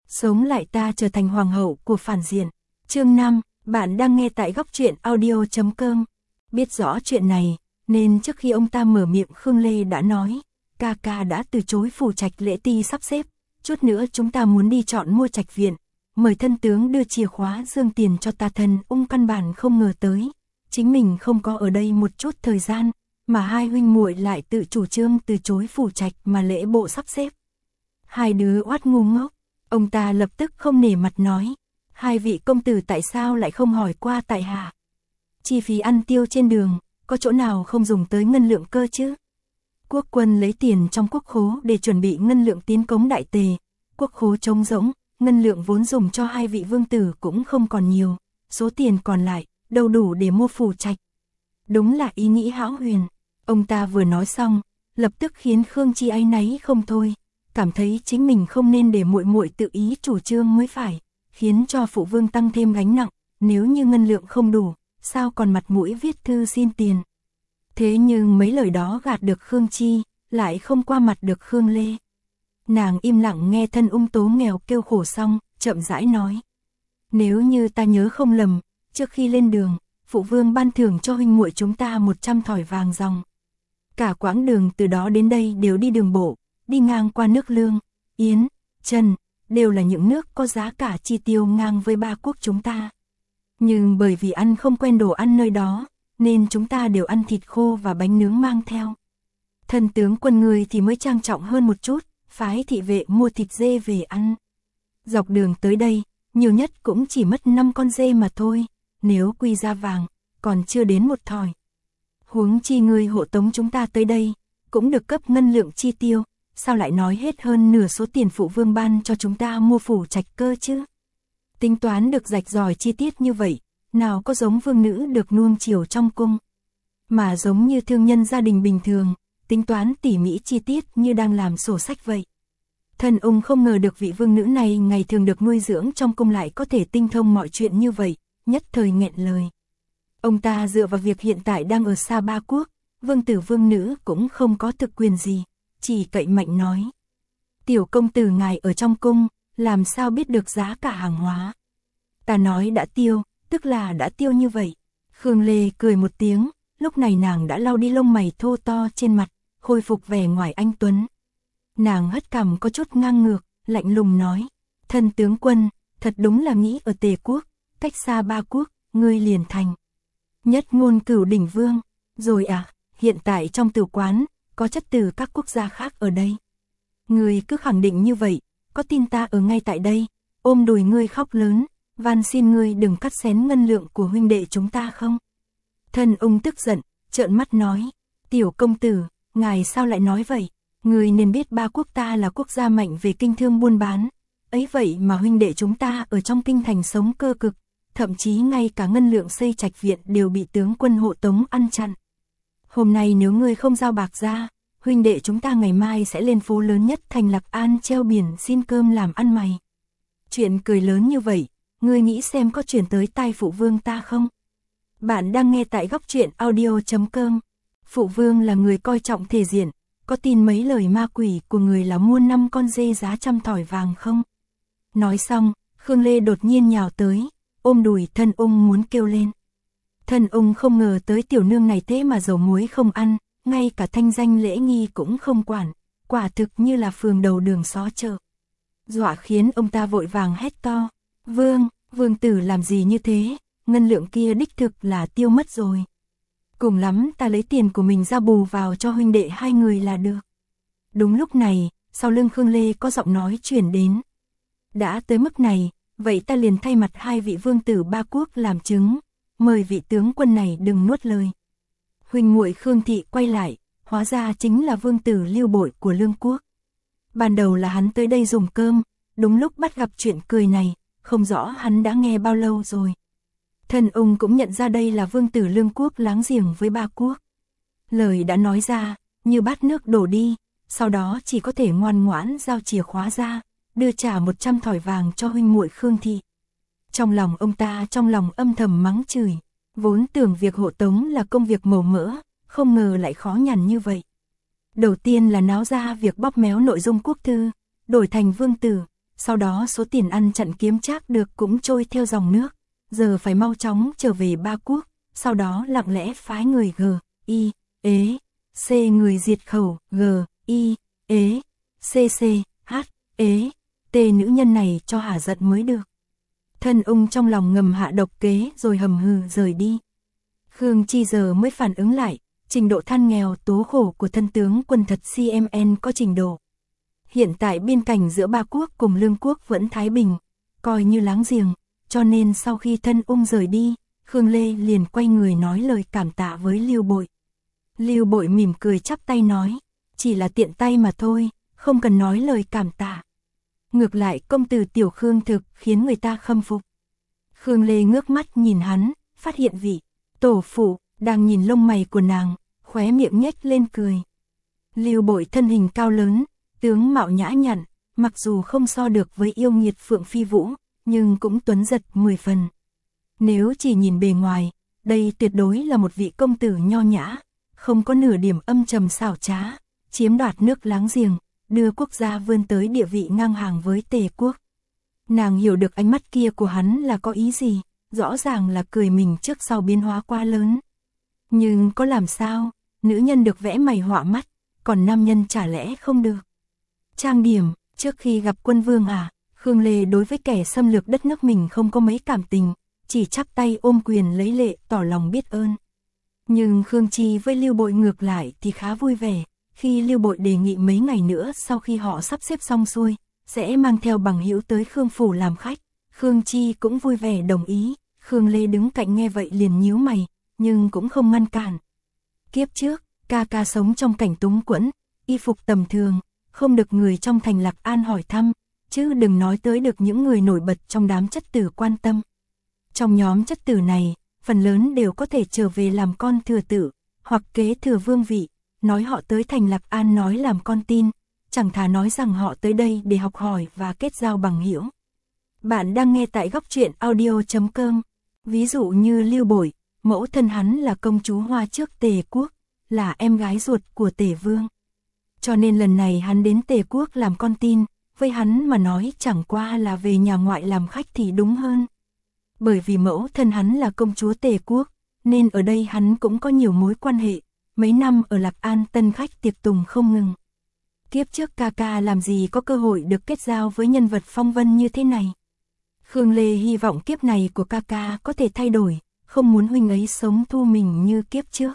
Sống lại ta trở thành hoàng hậu của phản diện. Chương 5, bạn đang nghe tại góc truyện audio.com. Biết rõ chuyện này, nên trước khi ông ta mở miệng Khương Lê đã nói, ca ca đã từ chối phủ trạch lễ ti sắp xếp, chút nữa chúng ta muốn đi chọn mua trạch viện, mời thân tướng đưa chìa khóa dương tiền cho ta. Thân Ung căn bản không ngờ tới, chính mình không có ở đây một chút thời gian, mà hai huynh muội lại tự chủ trương từ chối phủ trạch mà lễ bộ sắp xếp. Hai đứa oát ngu ngốc. Ông ta lập tức không nể mặt nói, hai vị công tử tại sao lại không hỏi qua tại hạ? Chi phí ăn tiêu trên đường, có chỗ nào không dùng tới ngân lượng cơ chứ? Quốc quân lấy tiền trong quốc khố để chuẩn bị ngân lượng tiến cống đại tề, quốc khố trống rỗng, ngân lượng vốn dùng cho hai vị vương tử cũng không còn nhiều, số tiền còn lại, đâu đủ để mua phủ trạch. Đúng là ý nghĩ hão huyền. Ông ta vừa nói xong, lập tức khiến Khương Chi áy náy không thôi, cảm thấy chính mình không nên để muội muội tự ý chủ trương mới phải, khiến cho phụ vương tăng thêm gánh nặng, nếu như ngân lượng không đủ, sao còn mặt mũi viết thư xin tiền. Thế nhưng mấy lời đó gạt được Khương Chi, lại không qua mặt được Khương Lê. Nàng im lặng nghe Thân Ung tố nghèo kêu khổ xong, chậm rãi nói. Nếu như ta nhớ không lầm, trước khi lên đường, phụ vương ban thưởng cho huynh muội chúng ta 100 thỏi vàng ròng. Cả quãng đường từ đó đến đây đều đi đường bộ, đi ngang qua nước Lương, Yến, Trần, đều là những nước có giá cả chi tiêu ngang với ba quốc chúng ta. Nhưng bởi vì ăn không quen đồ ăn nơi đó, nên chúng ta đều ăn thịt khô và bánh nướng mang theo. Thân tướng quân người thì mới trang trọng hơn một chút, phái thị vệ mua thịt dê về ăn. Dọc đường tới đây, nhiều nhất cũng chỉ mất 5 con dê mà thôi, nếu quy ra vàng, còn chưa đến một thỏi. Huống chi người hộ tống chúng ta tới đây, cũng được cấp ngân lượng chi tiêu, sao lại nói hết hơn nửa số tiền phụ vương ban cho chúng ta mua phủ trạch cơ chứ? Tính toán được rạch ròi chi tiết như vậy, nào có giống vương nữ được nuông chiều trong cung, mà giống như thương nhân gia đình bình thường, tính toán tỉ mỉ chi tiết như đang làm sổ sách vậy. Thân Ung không ngờ được vị vương nữ này ngày thường được nuôi dưỡng trong cung lại có thể tinh thông mọi chuyện như vậy, nhất thời nghẹn lời. Ông ta dựa vào việc hiện tại đang ở xa ba quốc, vương tử vương nữ cũng không có thực quyền gì, chỉ cậy mạnh nói. Tiểu công tử ngài ở trong cung, làm sao biết được giá cả hàng hóa? Ta nói đã tiêu, tức là đã tiêu như vậy. Khương Lê cười một tiếng, lúc này nàng đã lau đi lông mày thô to trên mặt, khôi phục vẻ ngoài anh tuấn. Nàng hất cằm có chút ngang ngược, lạnh lùng nói, thân tướng quân, thật đúng là nghĩ ở Tề quốc, cách xa ba quốc, ngươi liền thành nhất ngôn cửu đỉnh vương, rồi à, hiện tại trong tử quán, có chất từ các quốc gia khác ở đây. Ngươi cứ khẳng định như vậy, có tin ta ở ngay tại đây, ôm đùi ngươi khóc lớn, van xin ngươi đừng cắt xén ngân lượng của huynh đệ chúng ta không? Thân Ung tức giận, trợn mắt nói, tiểu công tử, ngài sao lại nói vậy? Ngươi nên biết ba quốc ta là quốc gia mạnh về kinh thương buôn bán, ấy vậy mà huynh đệ chúng ta ở trong kinh thành sống cơ cực, thậm chí ngay cả ngân lượng xây trạch viện đều bị tướng quân hộ tống ăn chặn. Hôm nay nếu ngươi không giao bạc ra, huynh đệ chúng ta ngày mai sẽ lên phố lớn nhất thành Lạc An treo biển xin cơm làm ăn mày. Chuyện cười lớn như vậy, ngươi nghĩ xem có chuyển tới tai phụ vương ta không? Bạn đang nghe tại góc truyện audio.com. Phụ vương là người coi trọng thể diện, có tin mấy lời ma quỷ của người là mua 5 con dê giá 100 thỏi vàng không? Nói xong, Khương Lê đột nhiên nhào tới, ôm đùi Thân Ung muốn kêu lên. Thân Ung không ngờ tới tiểu nương này thế mà dầu muối không ăn, ngay cả thanh danh lễ nghi cũng không quản, quả thực như là phường đầu đường xó chợ. Dọa khiến ông ta vội vàng hét to, vương tử làm gì như thế, ngân lượng kia đích thực là tiêu mất rồi. Cùng lắm ta lấy tiền của mình ra bù vào cho huynh đệ hai người là được. Đúng lúc này, sau lưng Khương Lê có giọng nói chuyển đến. Đã tới mức này, vậy ta liền thay mặt hai vị vương tử ba quốc làm chứng, mời vị tướng quân này đừng nuốt lời. Huynh muội Khương Thị quay lại, hóa ra chính là vương tử Lưu Bội của Lương quốc. Ban đầu là hắn tới đây dùng cơm, đúng lúc bắt gặp chuyện cười này, không rõ hắn đã nghe bao lâu rồi. Thân Ung cũng nhận ra đây là vương tử Lương quốc láng giềng với ba quốc. Lời đã nói ra, như bát nước đổ đi, sau đó chỉ có thể ngoan ngoãn giao chìa khóa ra, đưa trả 100 thỏi vàng cho huynh muội Khương Thị. Trong lòng ông ta trong lòng âm thầm mắng chửi, vốn tưởng việc hộ tống là công việc màu mỡ, không ngờ lại khó nhằn như vậy. Đầu tiên là náo ra việc bóp méo nội dung quốc thư, đổi thành vương tử, sau đó số tiền ăn chặn kiếm trác được cũng trôi theo dòng nước, giờ phải mau chóng trở về Ba Quốc, sau đó lặng lẽ phái người G.I.E.C người diệt khẩu G.I.E.C.C.H.E.T nữ nhân này cho hả giận mới được. Thân Ung trong lòng ngầm hạ độc kế rồi hầm hừ rời đi. Khương Chi giờ mới phản ứng lại, trình độ than nghèo tố khổ của thân tướng quân thật CMN có trình độ. Hiện tại biên cảnh giữa Ba Quốc cùng Lương Quốc vẫn thái bình, coi như láng giềng, cho nên sau khi thân Ung rời đi, Khương Lê liền quay người nói lời cảm tạ với Lưu Bội. Lưu Bội mỉm cười chắp tay nói, chỉ là tiện tay mà thôi, không cần nói lời cảm tạ. Ngược lại công tử Tiểu Khương thực khiến người ta khâm phục. Khương Lê ngước mắt nhìn hắn, phát hiện vị tổ phụ đang nhìn lông mày của nàng, khóe miệng nhếch lên cười. Lưu Bội thân hình cao lớn, tướng mạo nhã nhặn, mặc dù không so được với yêu nghiệt Phượng Phi Vũ, nhưng cũng tuấn giật 10 phần. Nếu chỉ nhìn bề ngoài, đây tuyệt đối là một vị công tử nho nhã, không có nửa điểm âm trầm xảo trá, chiếm đoạt nước láng giềng, đưa quốc gia vươn tới địa vị ngang hàng với Tề quốc. Nàng hiểu được ánh mắt kia của hắn là có ý gì, rõ ràng là cười mình trước sau biến hóa quá lớn. Nhưng có làm sao, nữ nhân được vẽ mày họa mắt, còn nam nhân chả lẽ không được. Trang điểm, trước khi gặp quân vương Khương Lê đối với kẻ xâm lược đất nước mình không có mấy cảm tình, chỉ chắp tay ôm quyền lấy lệ tỏ lòng biết ơn. Nhưng Khương Chi với Lưu Bội ngược lại thì khá vui vẻ, khi Lưu Bội đề nghị mấy ngày nữa sau khi họ sắp xếp xong xuôi, sẽ mang theo bằng hữu tới Khương Phủ làm khách, Khương Chi cũng vui vẻ đồng ý. Khương Lê đứng cạnh nghe vậy liền nhíu mày, nhưng cũng không ngăn cản. Kiếp trước, ca ca sống trong cảnh túng quẫn, y phục tầm thường, không được người trong thành Lạc An hỏi thăm, chứ đừng nói tới được những người nổi bật trong đám chất tử quan tâm. Trong nhóm chất tử này, phần lớn đều có thể trở về làm con thừa tử, hoặc kế thừa vương vị, nói họ tới thành Lạc An nói làm con tin, chẳng thà nói rằng họ tới đây để học hỏi và kết giao bằng hữu. Bạn đang nghe tại góc truyện audio.com. Ví dụ như Lưu Bội, mẫu thân hắn là công chúa Hoa trước Tề quốc, là em gái ruột của Tề vương. Cho nên lần này hắn đến Tề quốc làm con tin, với hắn mà nói chẳng qua là về nhà ngoại làm khách thì đúng hơn. Bởi vì mẫu thân hắn là công chúa Tề quốc, nên ở đây hắn cũng có nhiều mối quan hệ, mấy năm ở Lạc An tân khách tiệc tùng không ngừng. Kiếp trước ca ca làm gì có cơ hội được kết giao với nhân vật phong vân như thế này. Khương Lê hy vọng kiếp này của ca ca có thể thay đổi, không muốn huynh ấy sống thu mình như kiếp trước.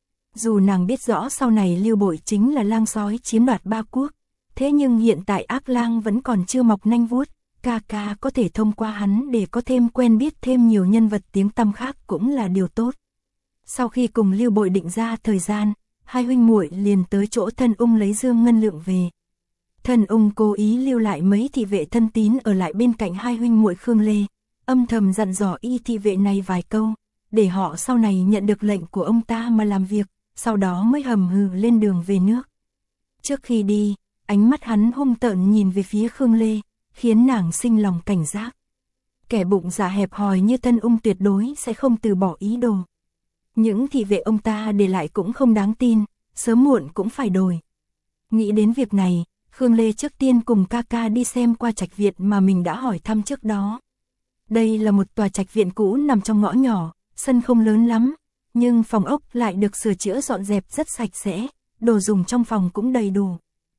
Dù nàng biết rõ sau này Lưu Bội chính là lang sói chiếm đoạt Ba Quốc, thế nhưng hiện tại ác lang vẫn còn chưa mọc nanh vuốt, ca ca có thể thông qua hắn để có thêm quen biết thêm nhiều nhân vật tiếng tăm khác cũng là điều tốt. Sau khi cùng Lưu Bội định ra thời gian, hai huynh muội liền tới chỗ Thân Ung lấy dương ngân lượng về. Thân Ung cố ý lưu lại mấy thị vệ thân tín ở lại bên cạnh hai huynh muội Khương Lê, âm thầm dặn dò y thị vệ này vài câu, để họ sau này nhận được lệnh của ông ta mà làm việc, sau đó mới hầm hừ lên đường về nước. Trước khi đi, ánh mắt hắn hung tợn nhìn về phía Khương Lê, khiến nàng sinh lòng cảnh giác. Kẻ bụng dạ hẹp hòi như Thân Ung tuyệt đối sẽ không từ bỏ ý đồ. Những thị vệ ông ta để lại cũng không đáng tin, sớm muộn cũng phải đổi. Nghĩ đến việc này, Khương Lê trước tiên cùng ca ca đi xem qua trạch viện mà mình đã hỏi thăm trước đó. Đây là một tòa trạch viện cũ nằm trong ngõ nhỏ, sân không lớn lắm, nhưng phòng ốc lại được sửa chữa dọn dẹp rất sạch sẽ, đồ dùng trong phòng cũng đầy đủ.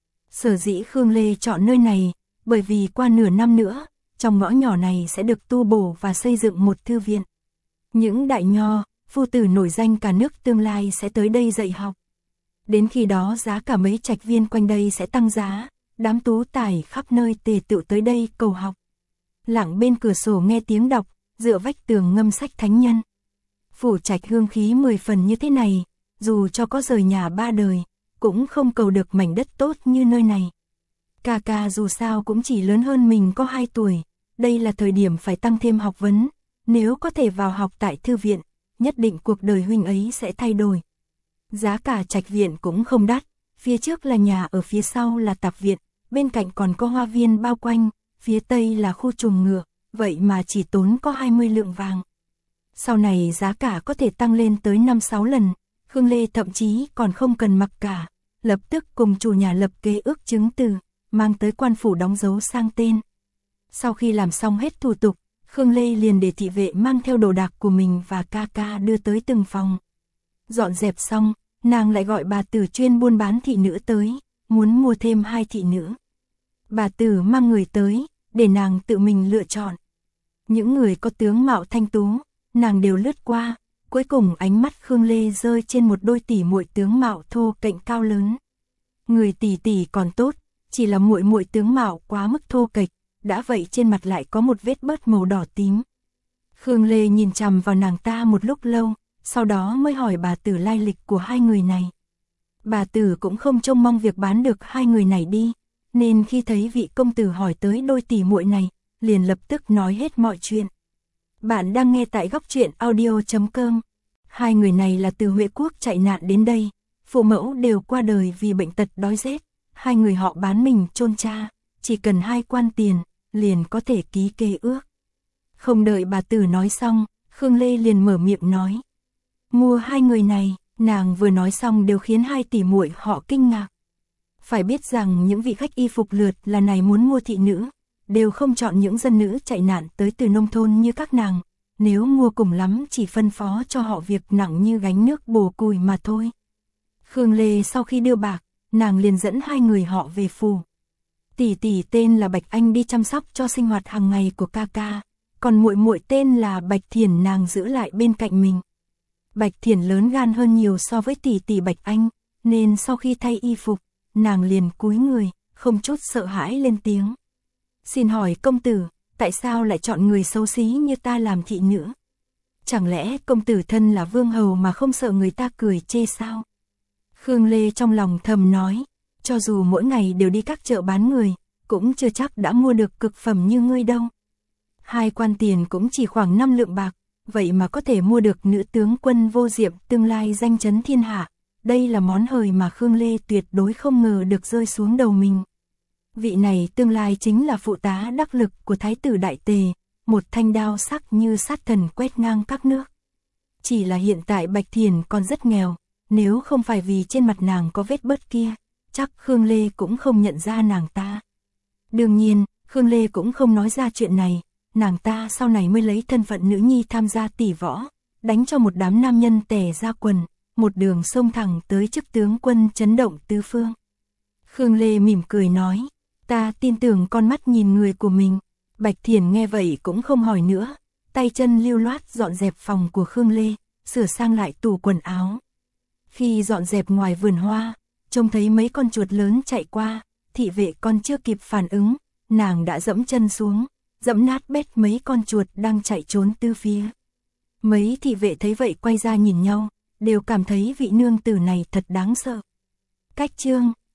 Sở dĩ Khương Lê chọn nơi này, bởi vì qua nửa năm nữa, trong ngõ nhỏ này sẽ được tu bổ và xây dựng một thư viện. Những đại nho, phu tử nổi danh cả nước tương lai sẽ tới đây dạy học. Đến khi đó giá cả mấy trạch viên quanh đây sẽ tăng giá, đám tú tài khắp nơi tề tựu tới đây cầu học. Lặng bên cửa sổ nghe tiếng đọc, dựa vách tường ngâm sách thánh nhân. Phủ trạch hương khí 10 phần như thế này, dù cho có rời nhà 3 đời, cũng không cầu được mảnh đất tốt như nơi này. Ca ca dù sao cũng chỉ lớn hơn mình có 2 tuổi, đây là thời điểm phải tăng thêm học vấn, nếu có thể vào học tại thư viện, nhất định cuộc đời huynh ấy sẽ thay đổi. Giá cả trạch viện cũng không đắt, phía trước là nhà, ở phía sau là tạp viện, bên cạnh còn có hoa viên bao quanh, phía tây là khu chuồng ngựa, vậy mà chỉ tốn có 20 lượng vàng. Sau này giá cả có thể tăng lên tới 5-6 lần, Khương Lê thậm chí còn không cần mặc cả, lập tức cùng chủ nhà lập kế ước chứng từ, mang tới quan phủ đóng dấu sang tên. Sau khi làm xong hết thủ tục, Khương Lê liền để thị vệ mang theo đồ đạc của mình và ca ca đưa tới từng phòng. Dọn dẹp xong, nàng lại gọi bà tử chuyên buôn bán thị nữ tới, muốn mua thêm 2 thị nữ. Bà tử mang người tới, để nàng tự mình lựa chọn. Những người có tướng mạo thanh tú, nàng đều lướt qua, cuối cùng ánh mắt Khương Lê rơi trên một đôi tỷ muội tướng mạo thô kệch cao lớn. Người tỷ tỷ còn tốt, chỉ là muội muội tướng mạo quá mức thô kệch, đã vậy trên mặt lại có một vết bớt màu đỏ tím. Khương Lê nhìn chằm vào nàng ta một lúc lâu, sau đó mới hỏi bà tử lai lịch của 2 người này. Bà tử cũng không trông mong việc bán được 2 người này đi, nên khi thấy vị công tử hỏi tới đôi tỷ muội này, liền lập tức nói hết mọi chuyện. Bạn đang nghe tại Góc Truyện Audio.com. 2 người này là từ Huệ Quốc chạy nạn đến đây, phụ mẫu đều qua đời vì bệnh tật đói rét, 2 người họ bán mình chôn cha, chỉ cần 2 quan tiền, liền có thể ký kê ước. Không đợi bà tử nói xong, Khương Lê liền mở miệng nói. Mua 2 người này, nàng vừa nói xong đều khiến 2 tỷ muội họ kinh ngạc. Phải biết rằng những vị khách y phục lượt là này muốn mua thị nữ, đều không chọn những dân nữ chạy nạn tới từ nông thôn như các nàng, nếu mua cùng lắm chỉ phân phó cho họ việc nặng như gánh nước bồ cùi mà thôi. Khương Lê sau khi đưa bạc, nàng liền dẫn 2 người họ về phủ. Tỷ tỷ tên là Bạch Anh đi chăm sóc cho sinh hoạt hàng ngày của ca ca, còn muội muội tên là Bạch Thiển nàng giữ lại bên cạnh mình. Bạch Thiển lớn gan hơn nhiều so với tỷ tỷ Bạch Anh, nên sau khi thay y phục, nàng liền cúi người, không chút sợ hãi lên tiếng. Xin hỏi công tử, tại sao lại chọn người xấu xí như ta làm thị nữ? Chẳng lẽ công tử thân là vương hầu mà không sợ người ta cười chê sao? Khương Lê trong lòng thầm nói, cho dù mỗi ngày đều đi các chợ bán người, cũng chưa chắc đã mua được cực phẩm như ngươi đâu. 2 quan tiền cũng chỉ khoảng 5 lượng bạc, vậy mà có thể mua được nữ tướng quân Vô Diệm tương lai danh chấn thiên hạ. Đây là món hời mà Khương Lê tuyệt đối không ngờ được rơi xuống đầu mình. Vị này tương lai chính là phụ tá đắc lực của Thái tử Đại Tề, một thanh đao sắc như sát thần quét ngang các nước. Chỉ là hiện tại Bạch Thiển còn rất nghèo, nếu không phải vì trên mặt nàng có vết bớt kia, chắc Khương Lê cũng không nhận ra nàng ta. Đương nhiên, Khương Lê cũng không nói ra chuyện này, nàng ta sau này mới lấy thân phận nữ nhi tham gia tỷ võ, đánh cho một đám nam nhân tè ra quần, một đường xông thẳng tới chức tướng quân chấn động tứ phương. Khương Lê mỉm cười nói, ta tin tưởng con mắt nhìn người của mình. Bạch Thiển nghe vậy cũng không hỏi nữa, tay chân lưu loát dọn dẹp phòng của Khương Lê, sửa sang lại tủ quần áo. Khi dọn dẹp ngoài vườn hoa, trông thấy mấy con chuột lớn chạy qua, thị vệ còn chưa kịp phản ứng, nàng đã dẫm chân xuống, dẫm nát bét mấy con chuột đang chạy trốn tứ phía. Mấy thị vệ thấy vậy quay ra nhìn nhau, đều cảm thấy vị nương tử này thật đáng sợ. Cách chương